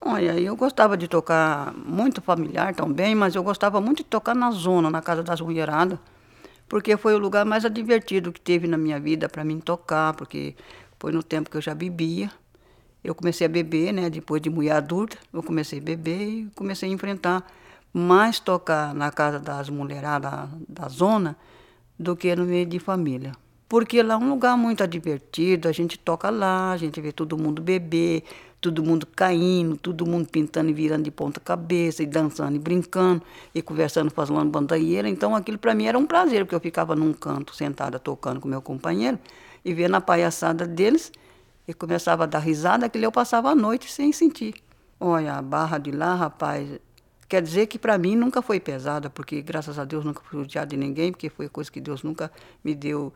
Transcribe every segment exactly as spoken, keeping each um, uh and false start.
Olha, eu gostava de tocar muito familiar também, mas eu gostava muito de tocar na zona, na casa das mulheradas, porque foi o lugar mais divertido que teve na minha vida para mim tocar, porque foi no tempo que eu já bebia. Eu comecei a beber, né? Depois de mulher adulta, eu comecei a beber e comecei a enfrentar mais tocar na casa das mulheradas da zona do que no meio de família. Porque lá é um lugar muito divertido, a gente toca lá, a gente vê todo mundo beber, todo mundo caindo, todo mundo pintando e virando de ponta cabeça, e dançando e brincando, e conversando, fazendo bandaieira. Então aquilo para mim era um prazer, porque eu ficava num canto, sentada, tocando com meu companheiro, e vendo a palhaçada deles, e começava a dar risada, que eu passava a noite sem sentir. Olha, a barra de lá, rapaz, quer dizer que para mim nunca foi pesada, porque graças a Deus nunca fui judiado de ninguém, porque foi coisa que Deus nunca me deu,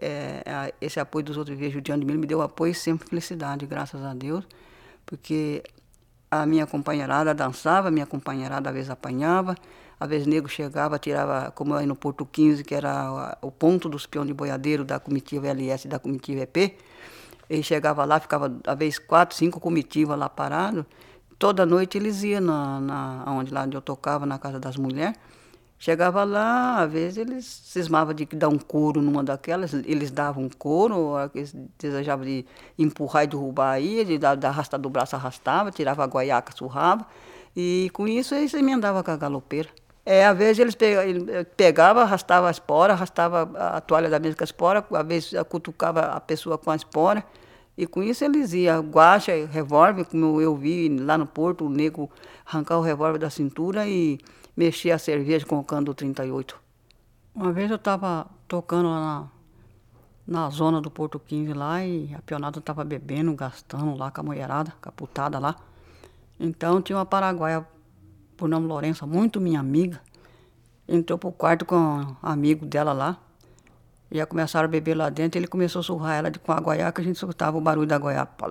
é, esse apoio dos outros viver judiando de mim, ele me deu apoio e sempre felicidade, graças a Deus, porque a minha companheirada dançava, a minha companheirada às vezes apanhava, às vezes nego chegava, tirava, como aí no Porto quinze, que era o ponto dos peões de boiadeiro da comitiva L S e da comitiva E P, ele chegava lá, ficava às vezes quatro, cinco comitivas lá parados. Toda noite eles iam na, na, onde, lá onde eu tocava, na casa das mulheres. Chegava lá, às vezes eles cismavam de dar um couro numa daquelas, eles davam um couro, eles desejavam de empurrar e derrubar aí, de dar, arrastar do braço, arrastava, tirava a guaiaca, surrava, e com isso eles emendavam com a galopeira. É, às vezes eles pegavam, arrastavam a espora, arrastava a toalha da mesa com a espora, às vezes cutucava a pessoa com a espora, e com isso eles iam, guacha, revólver, como eu vi lá no Porto, o nego arrancar o revólver da cintura e mexer a cerveja com o cano do trinta e oito. Uma vez eu estava tocando lá na, na zona do Porto quinze lá e a peonada estava bebendo, gastando lá com a mulherada, com a putada lá. Então tinha uma paraguaia por nome Lourença, muito minha amiga, entrou pro quarto com um amigo dela lá. Já começaram a beber lá dentro, ele começou a surrar ela de, com a guaiaca, a gente escutava o barulho da guaiaca.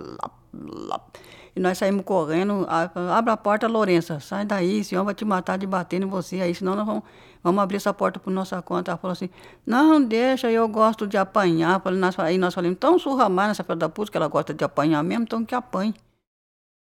E nós saímos correndo, abre a porta, Lourença, sai daí, o senhor vai te matar de bater em você aí, senão nós vamos, vamos abrir essa porta por nossa conta. Ela falou assim, não, deixa, eu gosto de apanhar. Aí nós falamos, então surra mais nessa filha da puta, que ela gosta de apanhar mesmo, então que apanhe.